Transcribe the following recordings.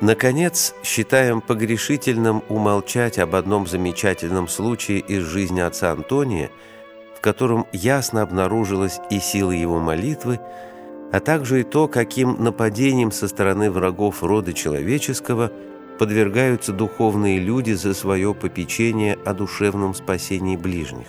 Наконец, считаем погрешительным умолчать об одном замечательном случае из жизни отца Антония, в котором ясно обнаружилась и сила его молитвы, а также и то, каким нападением со стороны врагов рода человеческого подвергаются духовные люди за свое попечение о душевном спасении ближних.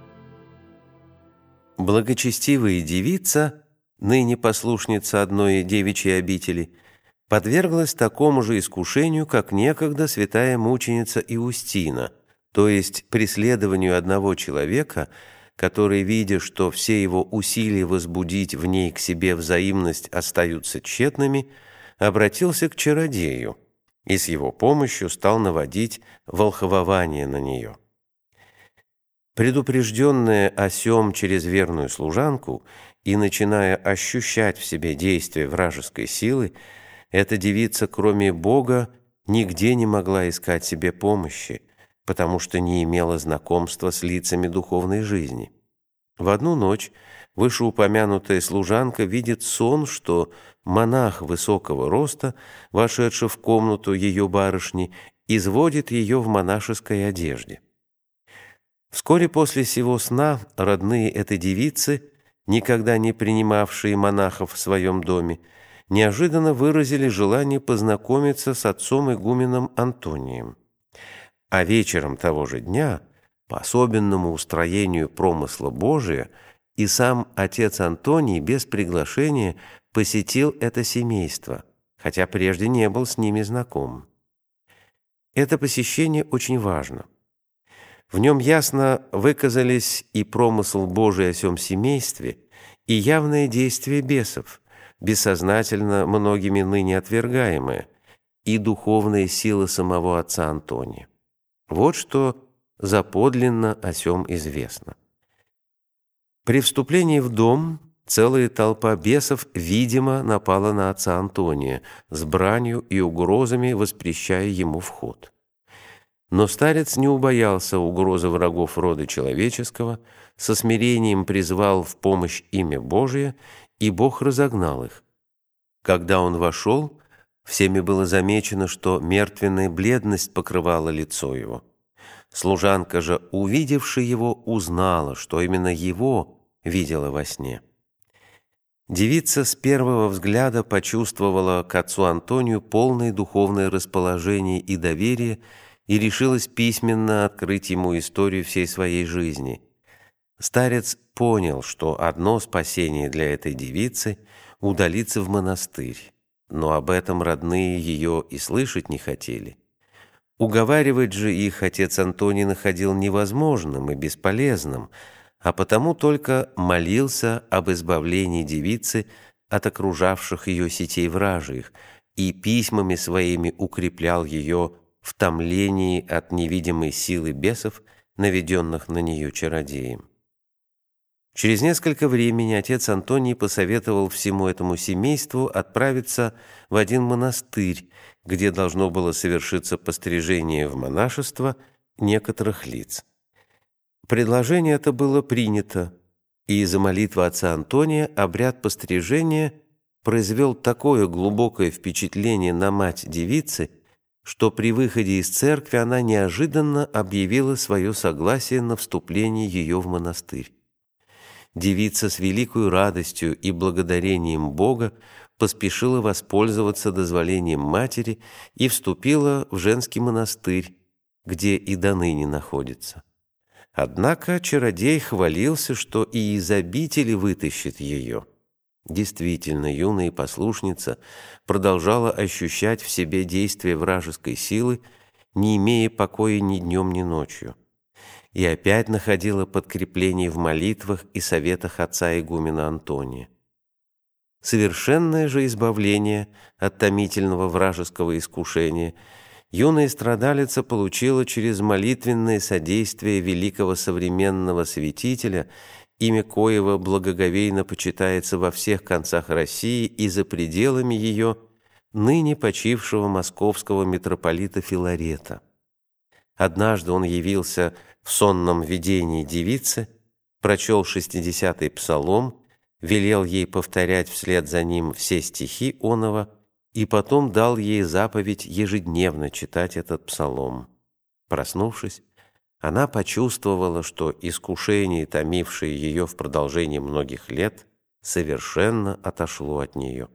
Благочестивая девица, ныне послушница одной девичьей обители, подверглась такому же искушению, как некогда святая мученица Иустина, то есть преследованию одного человека, который, видя, что все его усилия возбудить в ней к себе взаимность остаются тщетными, обратился к чародею и с его помощью стал наводить волхвование на нее. Предупрежденная о сем через верную служанку и начиная ощущать в себе действие вражеской силы, эта девица, кроме Бога, нигде не могла искать себе помощи, потому что не имела знакомства с лицами духовной жизни. В одну ночь вышеупомянутая служанка видит сон, что монах высокого роста, вошедший в комнату ее барышни, изводит ее в монашеской одежде. Вскоре после сего сна родные этой девицы, никогда не принимавшие монахов в своем доме, неожиданно выразили желание познакомиться с отцом-игуменом Антонием. А вечером того же дня, по особенному устроению промысла Божия, и сам отец Антоний без приглашения посетил это семейство, хотя прежде не был с ними знаком. Это посещение очень важно. В нем ясно выказались и промысл Божий о сем семействе, и явное действие бесов, бессознательно многими ныне отвергаемые, и духовная сила самого отца Антония. Вот что заподлинно о сем известно. При вступлении в дом целая толпа бесов, видимо, напала на отца Антония с бранью и угрозами, воспрещая ему вход. Но старец не убоялся угрозы врагов рода человеческого, со смирением призвал в помощь имя Божие, и Бог разогнал их. Когда он вошел, всеми было замечено, что мертвенная бледность покрывала лицо его. Служанка же, увидевши его, узнала, что именно его видела во сне. Девица с первого взгляда почувствовала к отцу Антонию полное духовное расположение и доверие и решилась письменно открыть ему историю всей своей жизни. Старец понял, что одно спасение для этой девицы – удалиться в монастырь, но об этом родные ее и слышать не хотели. Уговаривать же их отец Антоний находил невозможным и бесполезным, а потому только молился об избавлении девицы от окружавших ее сетей вражьих и письмами своими укреплял ее в томлении от невидимой силы бесов, наведенных на нее чародеем. Через несколько времени отец Антоний посоветовал всему этому семейству отправиться в один монастырь, где должно было совершиться пострижение в монашество некоторых лиц. Предложение это было принято, и из-за молитвы отца Антония обряд пострижения произвел такое глубокое впечатление на мать девицы, что при выходе из церкви она неожиданно объявила свое согласие на вступление ее в монастырь. Девица с великой радостью и благодарением Бога поспешила воспользоваться дозволением матери и вступила в женский монастырь, где и доныне находится. Однако чародей хвалился, что и из обители вытащит ее. Действительно, юная послушница продолжала ощущать в себе действие вражеской силы, не имея покоя ни днем, ни ночью. И опять находила подкрепление в молитвах и советах отца игумена Антония. Совершенное же избавление от томительного вражеского искушения юная страдалица получила через молитвенное содействие великого современного святителя, имя коего благоговейно почитается во всех концах России и за пределами ее, ныне почившего московского митрополита Филарета. Однажды он явился в сонном видении девицы, прочел 60-й псалом, велел ей повторять вслед за ним все стихи оного и потом дал ей заповедь ежедневно читать этот псалом. Проснувшись, она почувствовала, что искушение, томившее ее в продолжении многих лет, совершенно отошло от нее.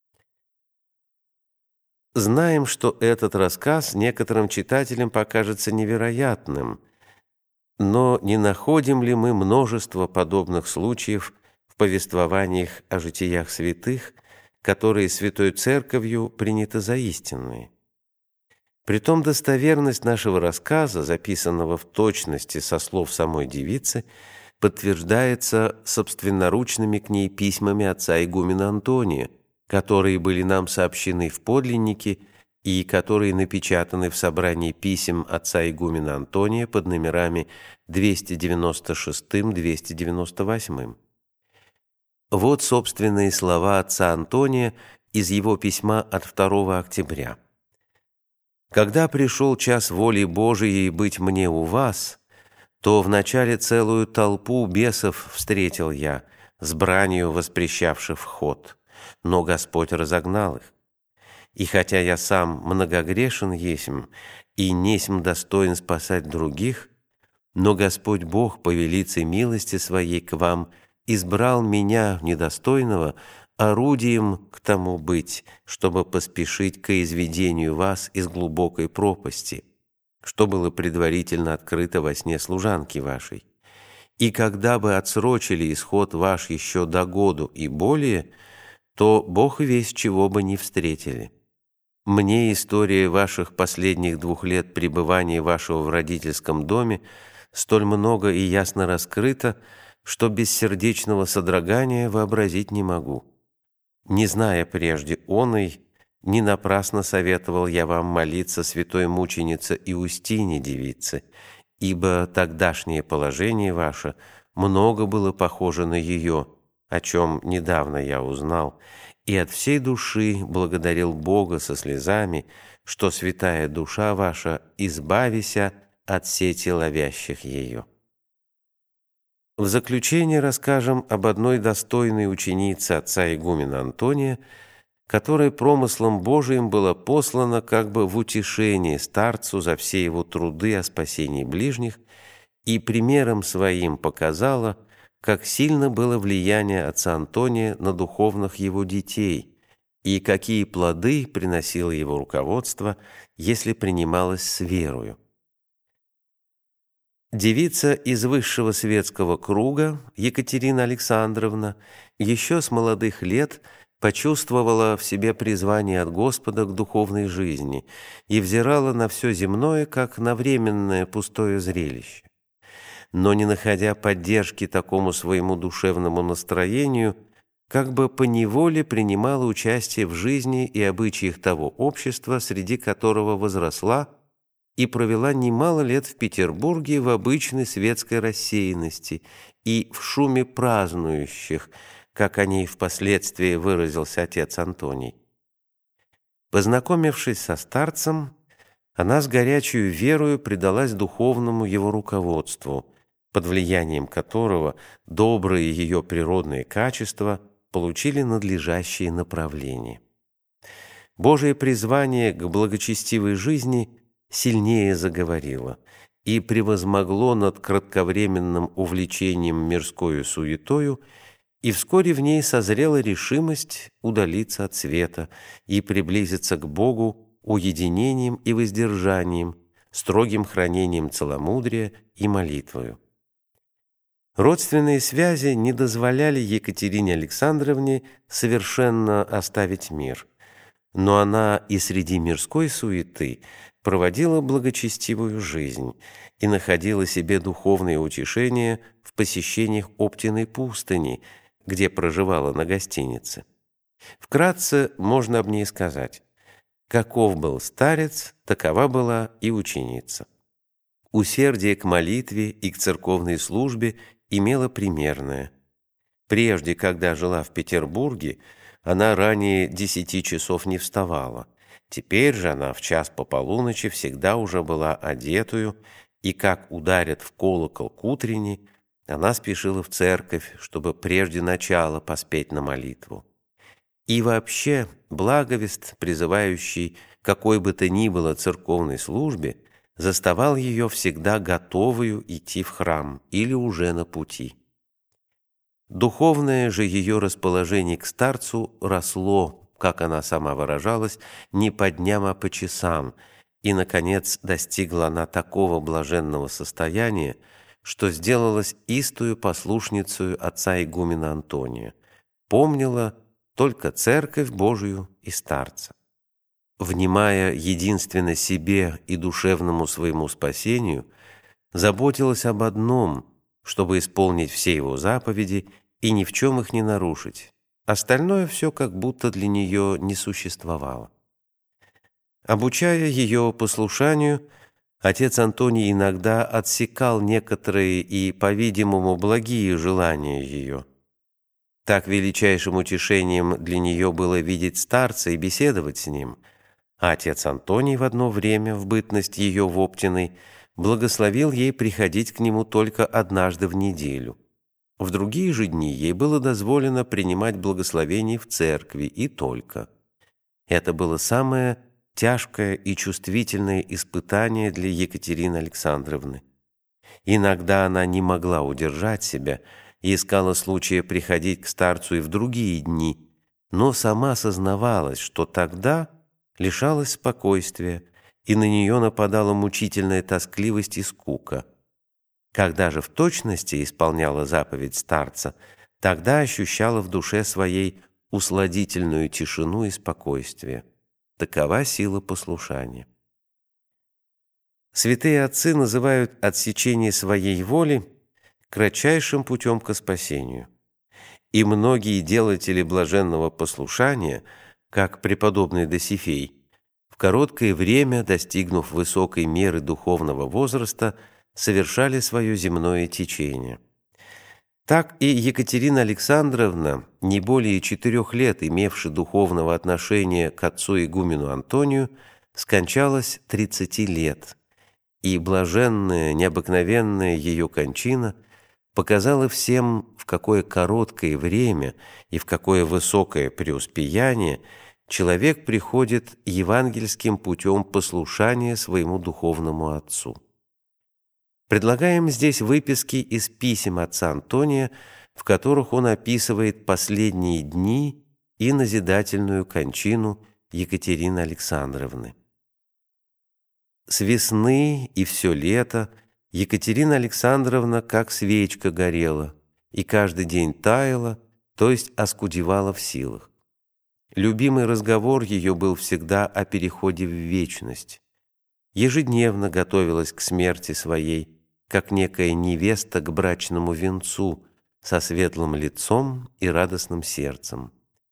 Знаем, что этот рассказ некоторым читателям покажется невероятным, но не находим ли мы множество подобных случаев в повествованиях о житиях святых, которые Святой Церковью приняты за истинные? Притом достоверность нашего рассказа, записанного в точности со слов самой девицы, подтверждается собственноручными к ней письмами отца игумена Антония, которые были нам сообщены в подлиннике и которые напечатаны в собрании писем отца игумена Антония под номерами 296-298. Вот собственные слова отца Антония из его письма от 2 октября. «Когда пришел час воли Божией быть мне у вас, то вначале целую толпу бесов встретил я, с бранью воспрещавших вход, но Господь разогнал их. И хотя я сам многогрешен есмь, и несмь достоин спасать других, но Господь Бог по велице милости Своей к вам избрал меня, недостойного, орудием к тому быть, чтобы поспешить к изведению вас из глубокой пропасти, что было предварительно открыто во сне служанки вашей. И когда бы отсрочили исход ваш еще до году и более, то Бог весть чего бы не встретили. Мне история ваших последних 2 лет пребывания вашего в родительском доме столь много и ясно раскрыта, что без сердечного содрогания вообразить не могу. Не зная прежде оной, не напрасно советовал я вам молиться святой мученице Иустине девице, ибо тогдашнее положение ваше много было похоже на ее, о чем недавно я узнал, и от всей души благодарил Бога со слезами, что святая душа ваша избавися от сети ловящих ее». В заключение расскажем об одной достойной ученице отца игумена Антония, которая промыслом Божиим была послана как бы в утешение старцу за все его труды о спасении ближних и примером своим показала, как сильно было влияние отца Антония на духовных его детей и какие плоды приносило его руководство, если принималось с верою. Девица из высшего светского круга, Екатерина Александровна, еще с молодых лет почувствовала в себе призвание от Господа к духовной жизни и взирала на все земное, как на временное пустое зрелище. Но не находя поддержки такому своему душевному настроению, как бы поневоле принимала участие в жизни и обычаях того общества, среди которого возросла, и провела немало лет в Петербурге в обычной светской рассеянности и в шуме празднующих, как о ней впоследствии выразился отец Антоний. Познакомившись со старцем, она с горячей верою предалась духовному его руководству, под влиянием которого добрые ее природные качества получили надлежащее направление. Божие призвание к благочестивой жизни сильнее заговорило и превозмогло над кратковременным увлечением мирскою суетою, и вскоре в ней созрела решимость удалиться от света и приблизиться к Богу уединением и воздержанием, строгим хранением целомудрия и молитвою. Родственные связи не дозволяли Екатерине Александровне совершенно оставить мир, но она и среди мирской суеты проводила благочестивую жизнь и находила себе духовное утешение в посещениях Оптиной пустыни, где проживала на гостинице. Вкратце можно об ней сказать: каков был старец, такова была и ученица. Усердие к молитве и к церковной службе имела примерное. Прежде, когда жила в Петербурге, она ранее 10 часов не вставала. Теперь же она в час по полуночи всегда уже была одетую, и как ударят в колокол к утренне, она спешила в церковь, чтобы прежде начала поспеть на молитву. И вообще благовест, призывающий какой бы то ни было церковной службе, заставал ее всегда готовую идти в храм или уже на пути. Духовное же ее расположение к старцу росло, как она сама выражалась, не по дням, а по часам, и, наконец, достигла она такого блаженного состояния, что сделалась истую послушницею отца игумена Антония, помнила только Церковь Божию и старца. Внимая единственно себе и душевному своему спасению, заботилась об одном, чтобы исполнить все его заповеди и ни в чем их не нарушить. Остальное все как будто для нее не существовало. Обучая ее послушанию, отец Антоний иногда отсекал некоторые и, по-видимому, благие желания ее. Так величайшим утешением для нее было видеть старца и беседовать с ним, а отец Антоний в одно время, в бытность ее в Оптиной, благословил ей приходить к нему только однажды в неделю. В другие же дни ей было дозволено принимать благословение в церкви и только. Это было самое тяжкое и чувствительное испытание для Екатерины Александровны. Иногда она не могла удержать себя и искала случая приходить к старцу и в другие дни, но сама сознавалась, что тогда лишалась спокойствия, и на нее нападала мучительная тоскливость и скука. Когда же в точности исполняла заповедь старца, тогда ощущала в душе своей усладительную тишину и спокойствие. Такова сила послушания. Святые отцы называют отсечение своей воли кратчайшим путем ко спасению. И многие делатели блаженного послушания, как преподобный Досифей, в короткое время, достигнув высокой меры духовного возраста, совершали свое земное течение. Так и Екатерина Александровна, не более 4 лет имевши духовного отношения к отцу игумену Антонию, скончалась 30 лет, и блаженная, необыкновенная ее кончина показала всем, в какое короткое время и в какое высокое преуспеяние человек приходит евангельским путем послушания своему духовному отцу. Предлагаем здесь выписки из писем отца Антония, в которых он описывает последние дни и назидательную кончину Екатерины Александровны. С весны и все лето Екатерина Александровна как свечка горела и каждый день таяла, то есть оскудевала в силах. Любимый разговор ее был всегда о переходе в вечность. Ежедневно готовилась к смерти своей, как некая невеста к брачному венцу, со светлым лицом и радостным сердцем.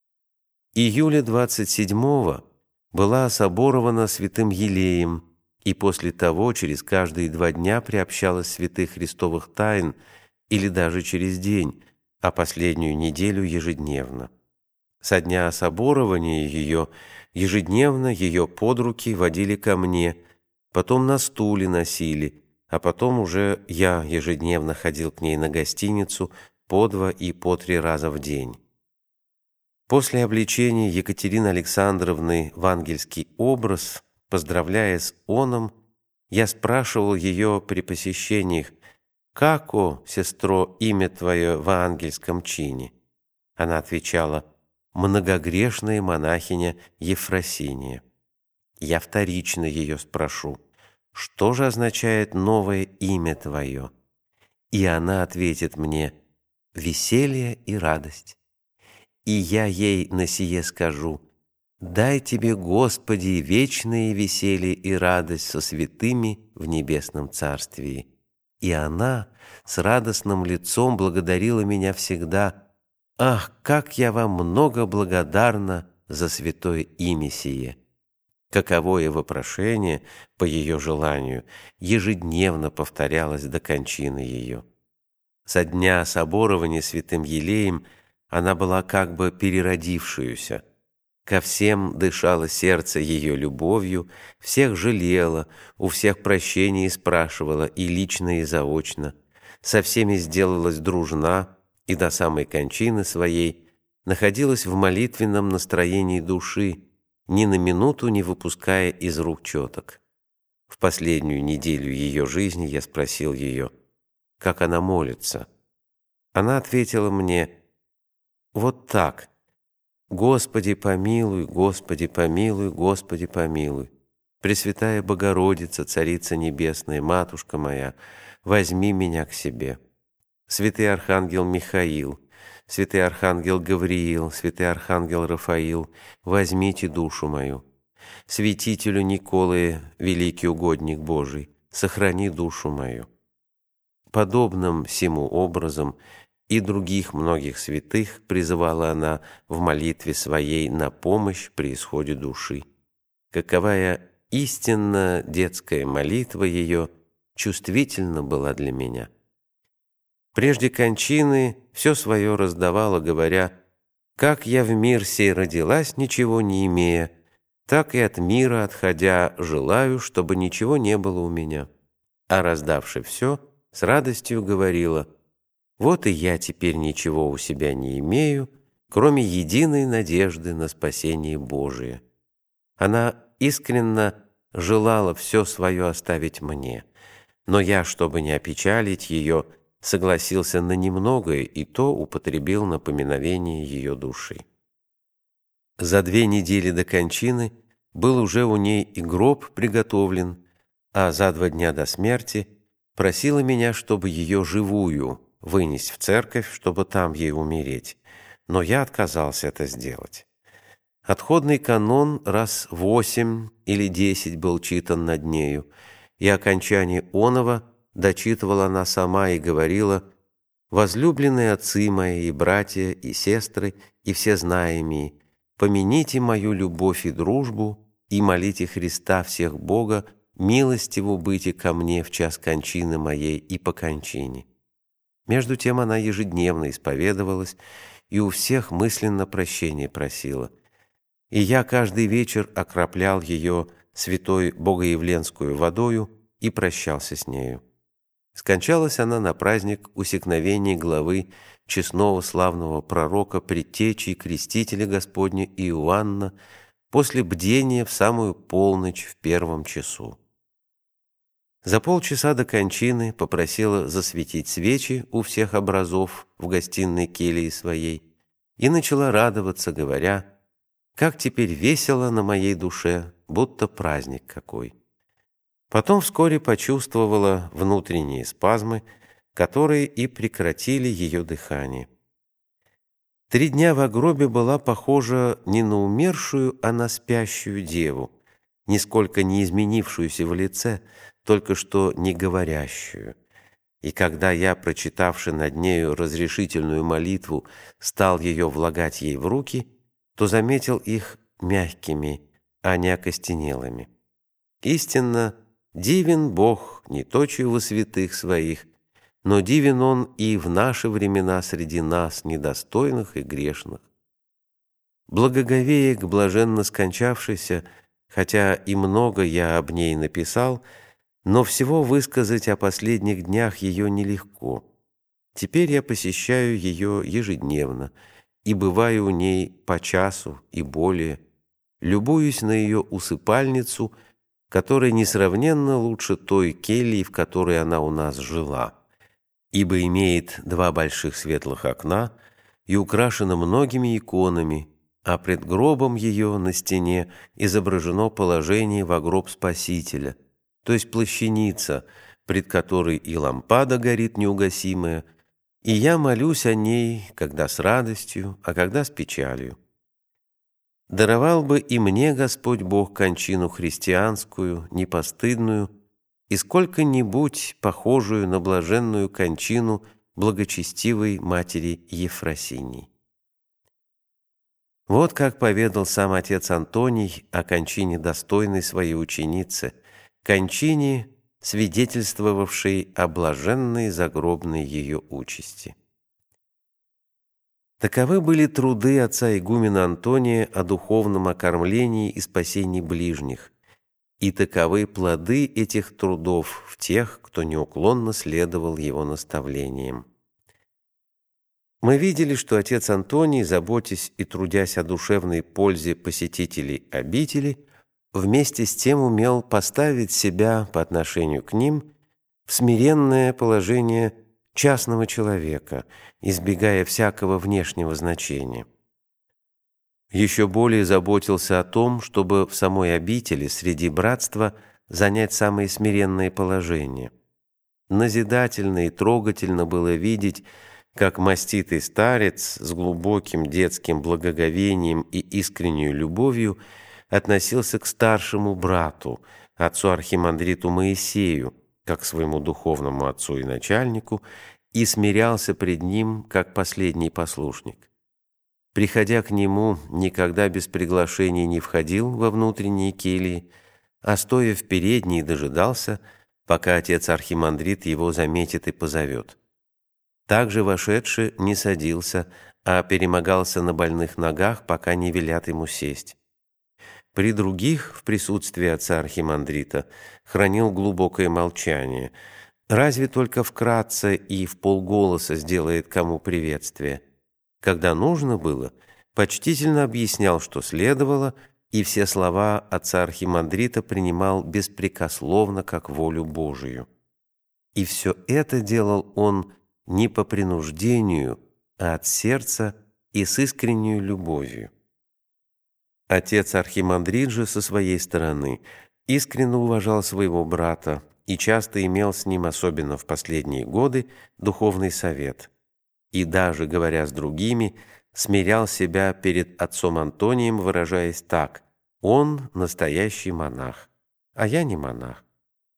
Июля 27-го была соборована святым Елеем, и после того через каждые 2 дня приобщалась святых христовых тайн или даже через день, а последнюю неделю ежедневно. Со дня соборования ее ежедневно ее под руки водили ко мне, потом на стуле носили, а потом уже я ежедневно ходил к ней на гостиницу по 2 и по 3 раза в день. После обличения Екатерины Александровны в ангельский образ, поздравляя с оном, я спрашивал ее при посещениях: «Како, сестро, имя твое в ангельском чине?» Она отвечала: «Многогрешная монахиня Ефросиния». Я вторично ее спрошу: «Что же означает новое имя твое?» И она ответит мне: «Веселье и радость». И я ей на сие скажу: «Дай тебе, Господи, вечное веселье и радость со святыми в небесном царствии». И она с радостным лицом благодарила меня всегда: «Ах, как я вам много благодарна за святое имя сие!» Каковое вопрошение, по ее желанию, ежедневно повторялось до кончины ее. Со дня соборования святым Елеем она была как бы переродившуюся. Ко всем дышало сердце ее любовью, всех жалела, у всех прощения спрашивала и лично, и заочно. Со всеми сделалась дружна, и до самой кончины своей находилась в молитвенном настроении души, ни на минуту не выпуская из рук четок. В последнюю неделю ее жизни я спросил ее, как она молится. Она ответила мне: «Вот так. Господи помилуй, Господи помилуй, Господи помилуй. Пресвятая Богородица, Царица Небесная, Матушка моя, возьми меня к себе. Святый Архангел Михаил, Святый Архангел Гавриил, Святый Архангел Рафаил, возьмите душу мою. Святителю Николае, великий угодник Божий, сохрани душу мою». Подобным сему образом и других многих святых призывала она в молитве своей на помощь при исходе души. Каковая истинно детская молитва ее чувствительна была для меня. Прежде кончины все свое раздавала, говоря: «Как я в мир сей родилась, ничего не имея, так и от мира отходя желаю, чтобы ничего не было у меня». А раздавши все, с радостью говорила: «Вот и я теперь ничего у себя не имею, кроме единой надежды на спасение Божие». Она искренне желала все свое оставить мне, но я, чтобы не опечалить ее, согласился на немногое, и то употребил на поминовение ее души. За 2 недели до кончины был уже у ней и гроб приготовлен, а за 2 дня до смерти просила меня, чтобы ее живую вынести в церковь, чтобы там ей умереть, но я отказался это сделать. Отходный канон раз 8 или 10 был читан над нею, и окончание оного дочитывала она сама и говорила: «Возлюбленные отцы мои, и братья, и сестры, и все знаемые, помяните мою любовь и дружбу, и молите Христа всех Бога, милостиву быти ко мне в час кончины моей и по кончине». Между тем она ежедневно исповедовалась и у всех мысленно прощения просила. И я каждый вечер окроплял ее святой богоявленскую водою и прощался с нею. Скончалась она на праздник усекновения главы честного славного пророка, предтечи и крестителя Господня Иоанна, после бдения в самую полночь в 1 часу. За полчаса до кончины попросила засветить свечи у всех образов в гостиной келье своей и начала радоваться, говоря: «Как теперь весело на моей душе, будто праздник какой». Потом вскоре почувствовала внутренние спазмы, которые и прекратили ее дыхание. 3 дня в гробе была похожа не на умершую, а на спящую деву, нисколько не изменившуюся в лице, только что не говорящую. И когда я, прочитавши над нею разрешительную молитву, стал ее влагать ей в руки, то заметил их мягкими, а не окостенелыми. Истинно, дивен Бог не точию во святых своих, но дивен Он и в наши времена среди нас, недостойных и грешных. Благоговея к блаженно скончавшейся, хотя и много я об ней написал, но всего высказать о последних днях ее нелегко. Теперь я посещаю ее ежедневно и бываю у ней по часу и более, любуюсь на ее усыпальницу, которая несравненно лучше той кельи, в которой она у нас жила, ибо имеет 2 больших светлых окна и украшена многими иконами, а пред гробом ее на стене изображено положение во гроб Спасителя, то есть плащаница, пред которой и лампада горит неугасимая, и я молюсь о ней, когда с радостью, а когда с печалью. Даровал бы и мне Господь Бог кончину христианскую, непостыдную, и сколько-нибудь похожую на блаженную кончину благочестивой матери Ефросинии. Вот как поведал сам отец Антоний о кончине достойной своей ученицы, кончине, свидетельствовавшей о блаженной загробной ее участи. Таковы были труды отца игумена Антония о духовном окормлении и спасении ближних, и таковы плоды этих трудов в тех, кто неуклонно следовал его наставлениям. Мы видели, что отец Антоний, заботясь и трудясь о душевной пользе посетителей обители, вместе с тем умел поставить себя по отношению к ним в смиренное положение частного человека, избегая всякого внешнего значения. Еще более заботился о том, чтобы в самой обители среди братства занять самое смиренное положение. Назидательно и трогательно было видеть, как маститый старец с глубоким детским благоговением и искренней любовью относился к старшему брату, отцу архимандриту Моисею, как к своему духовному отцу и начальнику, и смирялся пред ним, как последний послушник. Приходя к нему, никогда без приглашения не входил во внутренние кельи, а стоя в передней дожидался, пока отец архимандрит его заметит и позовет. Также вошедший не садился, а перемогался на больных ногах, пока не велят ему сесть. При других, в присутствии отца архимандрита, хранил глубокое молчание, разве только вкратце и вполголоса сделает кому приветствие. Когда нужно было, почтительно объяснял, что следовало, и все слова отца архимандрита принимал беспрекословно, как волю Божию. И все это делал он не по принуждению, а от сердца и с искренней любовью. Отец архимандрит же со своей стороны искренне уважал своего брата и часто имел с ним, особенно в последние годы, духовный совет. И даже, говоря с другими, смирял себя перед отцом Антонием, выражаясь так: «Он настоящий монах, а я не монах».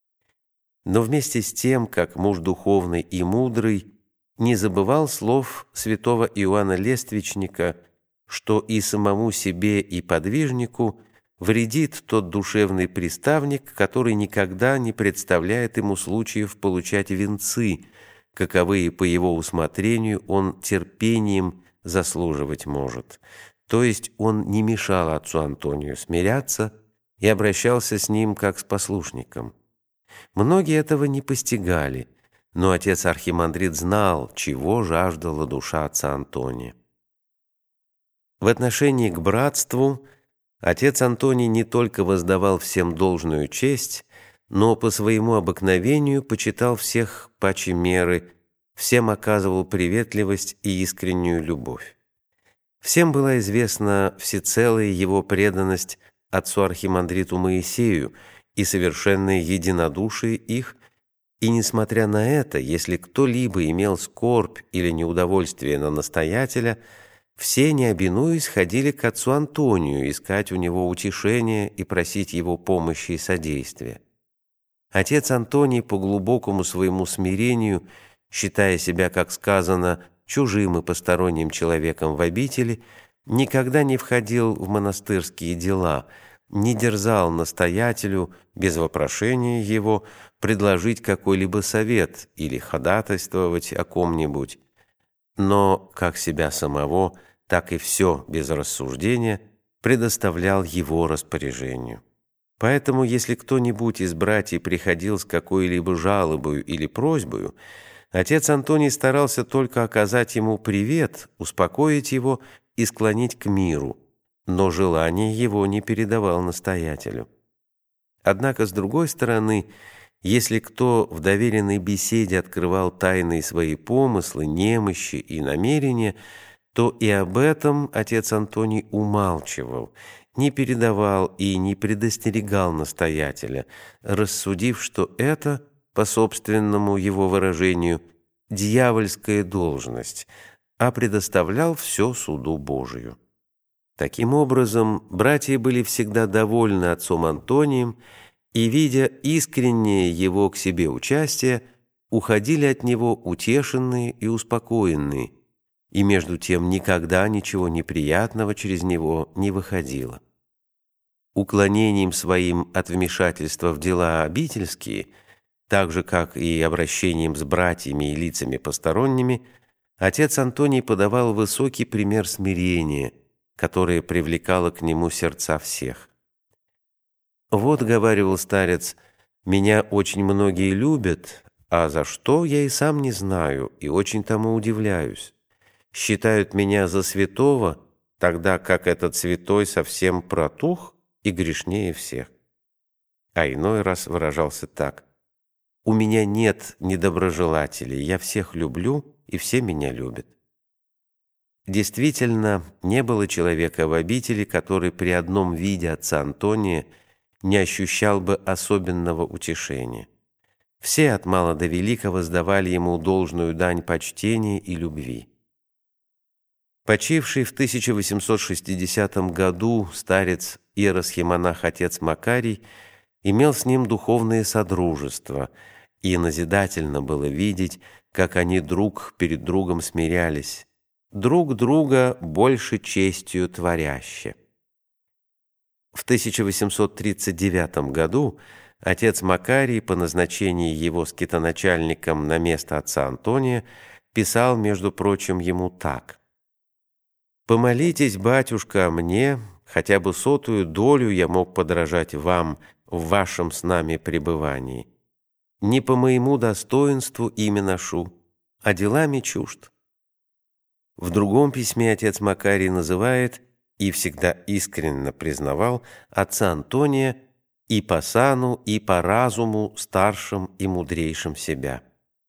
Но вместе с тем, как муж духовный и мудрый, не забывал слов святого Иоанна Лествичника, что и самому себе, и подвижнику вредит тот душевный приставник, который никогда не представляет ему случаев получать венцы, каковые по его усмотрению он терпением заслуживать может. То есть он не мешал отцу Антонию смиряться и обращался с ним как с послушником. Многие этого не постигали, но отец архимандрит знал, чего жаждала душа отца Антония. В отношении к братству отец Антоний не только воздавал всем должную честь, но по своему обыкновению почитал всех паче меры, всем оказывал приветливость и искреннюю любовь. Всем была известна всецелая его преданность отцу архимандриту Моисею и совершенное единодушие их, и несмотря на это, если кто-либо имел скорбь или неудовольствие на настоятеля, все, не обинуясь, ходили к отцу Антонию искать у него утешения и просить его помощи и содействия. Отец Антоний по глубокому своему смирению, считая себя, как сказано, чужим и посторонним человеком в обители, никогда не входил в монастырские дела, не дерзал настоятелю без вопрошения его предложить какой-либо совет или ходатайствовать о ком-нибудь, но как себя самого, так и все без рассуждения предоставлял его распоряжению. Поэтому, если кто-нибудь из братьев приходил с какой-либо жалобою или просьбою, отец Антоний старался только оказать ему привет, успокоить его и склонить к миру, но желание его не передавал настоятелю. Однако, с другой стороны, если кто в доверенной беседе открывал тайные свои помыслы, немощи и намерения, то и об этом отец Антоний умалчивал, не передавал и не предостерегал настоятеля, рассудив, что это, по собственному его выражению, дьявольская должность, а предоставлял все суду Божию. Таким образом, братья были всегда довольны отцом Антонием и, видя искреннее его к себе участие, уходили от него утешенные и успокоенные, и между тем никогда ничего неприятного через него не выходило. Уклонением своим от вмешательства в дела обительские, так же, как и обращением с братьями и лицами посторонними, отец Антоний подавал высокий пример смирения, которое привлекало к нему сердца всех. «Вот, — говаривал старец, — меня очень многие любят, а за что, я и сам не знаю, и очень тому удивляюсь. считают меня за святого, тогда как этот святой совсем протух и грешнее всех. А иной раз выражался так: «У меня нет недоброжелателей, я всех люблю, и все меня любят». Действительно, не было человека в обители, который при одном виде отца Антония не ощущал бы особенного утешения. Все от мала до велика воздавали ему должную дань почтения и любви. Почивший в 1860 году старец иеросхимонах отец Макарий имел с ним духовное содружество, и назидательно было видеть, как они друг перед другом смирялись, друг друга больше честью творяще. В 1839 году отец Макарий по назначении его скитоначальником на место отца Антония писал, между прочим, ему так: «Помолитесь, батюшка, о мне, хотя бы 100-ую долю я мог подражать вам в вашем с нами пребывании. Не по моему достоинству имя ношу, а делами чужд». В другом письме отец Макарий называет и всегда искренне признавал отца Антония и по сану, и по разуму старшим и мудрейшим себя.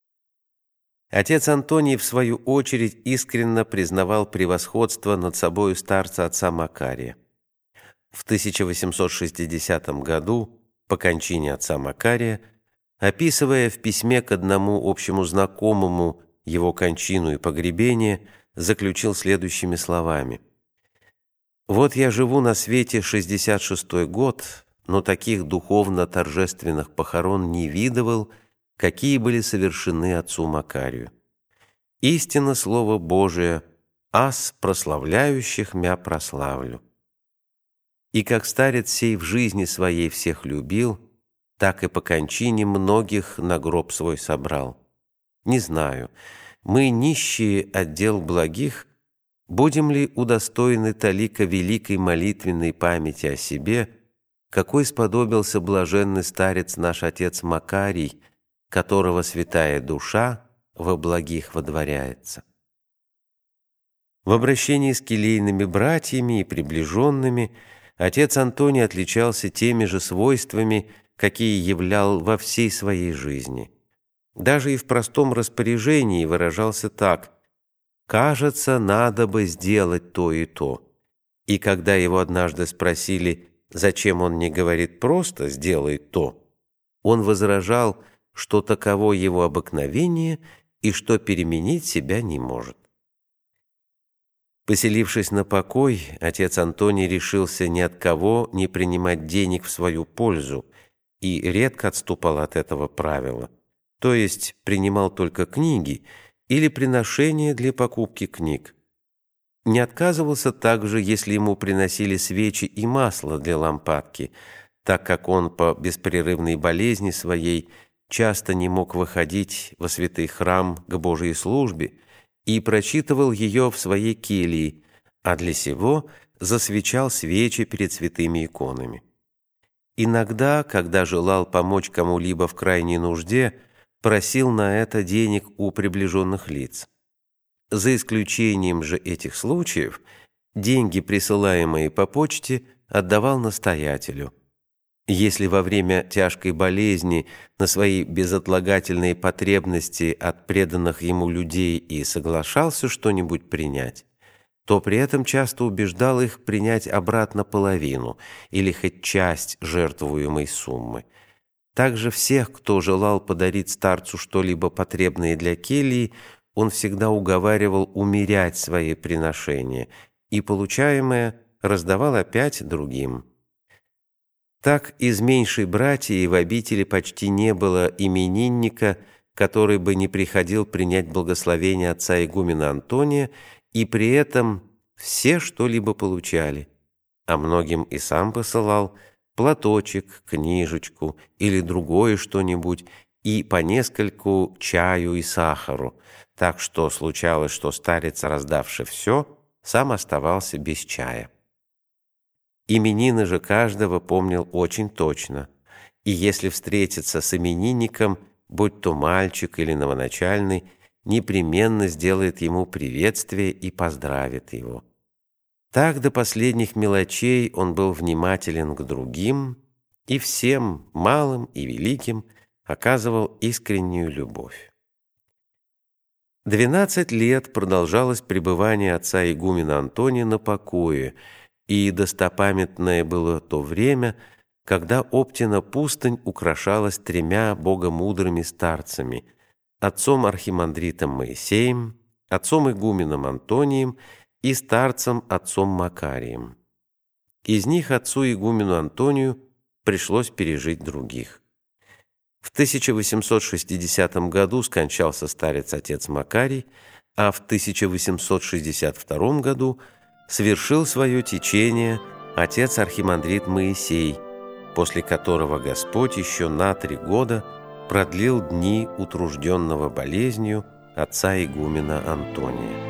Отец Антоний, в свою очередь, искренне признавал превосходство над собою старца отца Макария. В 1860 году, по кончине отца Макария, описывая в письме к одному общему знакомому его кончину и погребение, заключил следующими словами: «Вот я живу на свете 66-й год, но таких духовно-торжественных похорон не видывал, какие были совершены отцу Макарию. Истинно Слово Божие, аз прославляющих мя прославлю. И как старец сей в жизни своей всех любил, так и по кончине многих на гроб свой собрал. Не знаю, мы, нищие от дел благих, будем ли удостоены талика великой молитвенной памяти о себе, какой сподобился блаженный старец наш отец Макарий, которого святая душа во благих водворяется». В обращении с келейными братьями и приближенными отец Антоний отличался теми же свойствами, какие являл во всей своей жизни. Даже и в простом распоряжении выражался так: «Кажется, надо бы сделать то и то». И когда его однажды спросили, зачем он не говорит просто «сделай то», он возражал, что таково его обыкновение и что переменить себя не может. Поселившись на покой, отец Антоний решился ни от кого не принимать денег в свою пользу и редко отступал от этого правила, то есть принимал только книги или приношения для покупки книг. Не отказывался также, если ему приносили свечи и масло для лампадки, так как он по беспрерывной болезни своей часто не мог выходить во святый храм к Божьей службе и прочитывал ее в своей келье, а для сего засвечал свечи перед святыми иконами. Иногда, когда желал помочь кому-либо в крайней нужде, просил на это денег у приближенных лиц. За исключением же этих случаев, деньги, присылаемые по почте, отдавал настоятелю. Если во время тяжкой болезни на свои безотлагательные потребности от преданных ему людей и соглашался что-нибудь принять, то при этом часто убеждал их принять обратно половину или хоть часть жертвуемой суммы. Также всех, кто желал подарить старцу что-либо потребное для кельи, он всегда уговаривал умерять свои приношения, и получаемое раздавал опять другим. Так из меньшей братьи в обители почти не было именинника, который бы не приходил принять благословение отца игумена Антония, и при этом все что-либо получали, а многим и сам посылал платочек, книжечку или другое что-нибудь, и по нескольку чаю и сахару, так что случалось, что старец, раздавший все, сам оставался без чая. Именины же каждого помнил очень точно, и если встретиться с именинником, будь то мальчик или новоначальный, непременно сделает ему приветствие и поздравит его. Так до последних мелочей он был внимателен к другим и всем, малым и великим, оказывал искреннюю любовь. 12 лет продолжалось пребывание отца игумена Антония на покое, и достопамятное было то время, когда Оптина пустынь украшалась 3 богомудрыми старцами: отцом архимандритом Моисеем, отцом игуменом Антонием и старцем отцом Макарием. Из них отцу игумену Антонию пришлось пережить других. В 1860 году скончался старец-отец Макарий, а в 1862 году совершил свое течение отец-архимандрит Моисей, после которого Господь еще на 3 года продлил дни утружденного болезнью отца игумена Антония.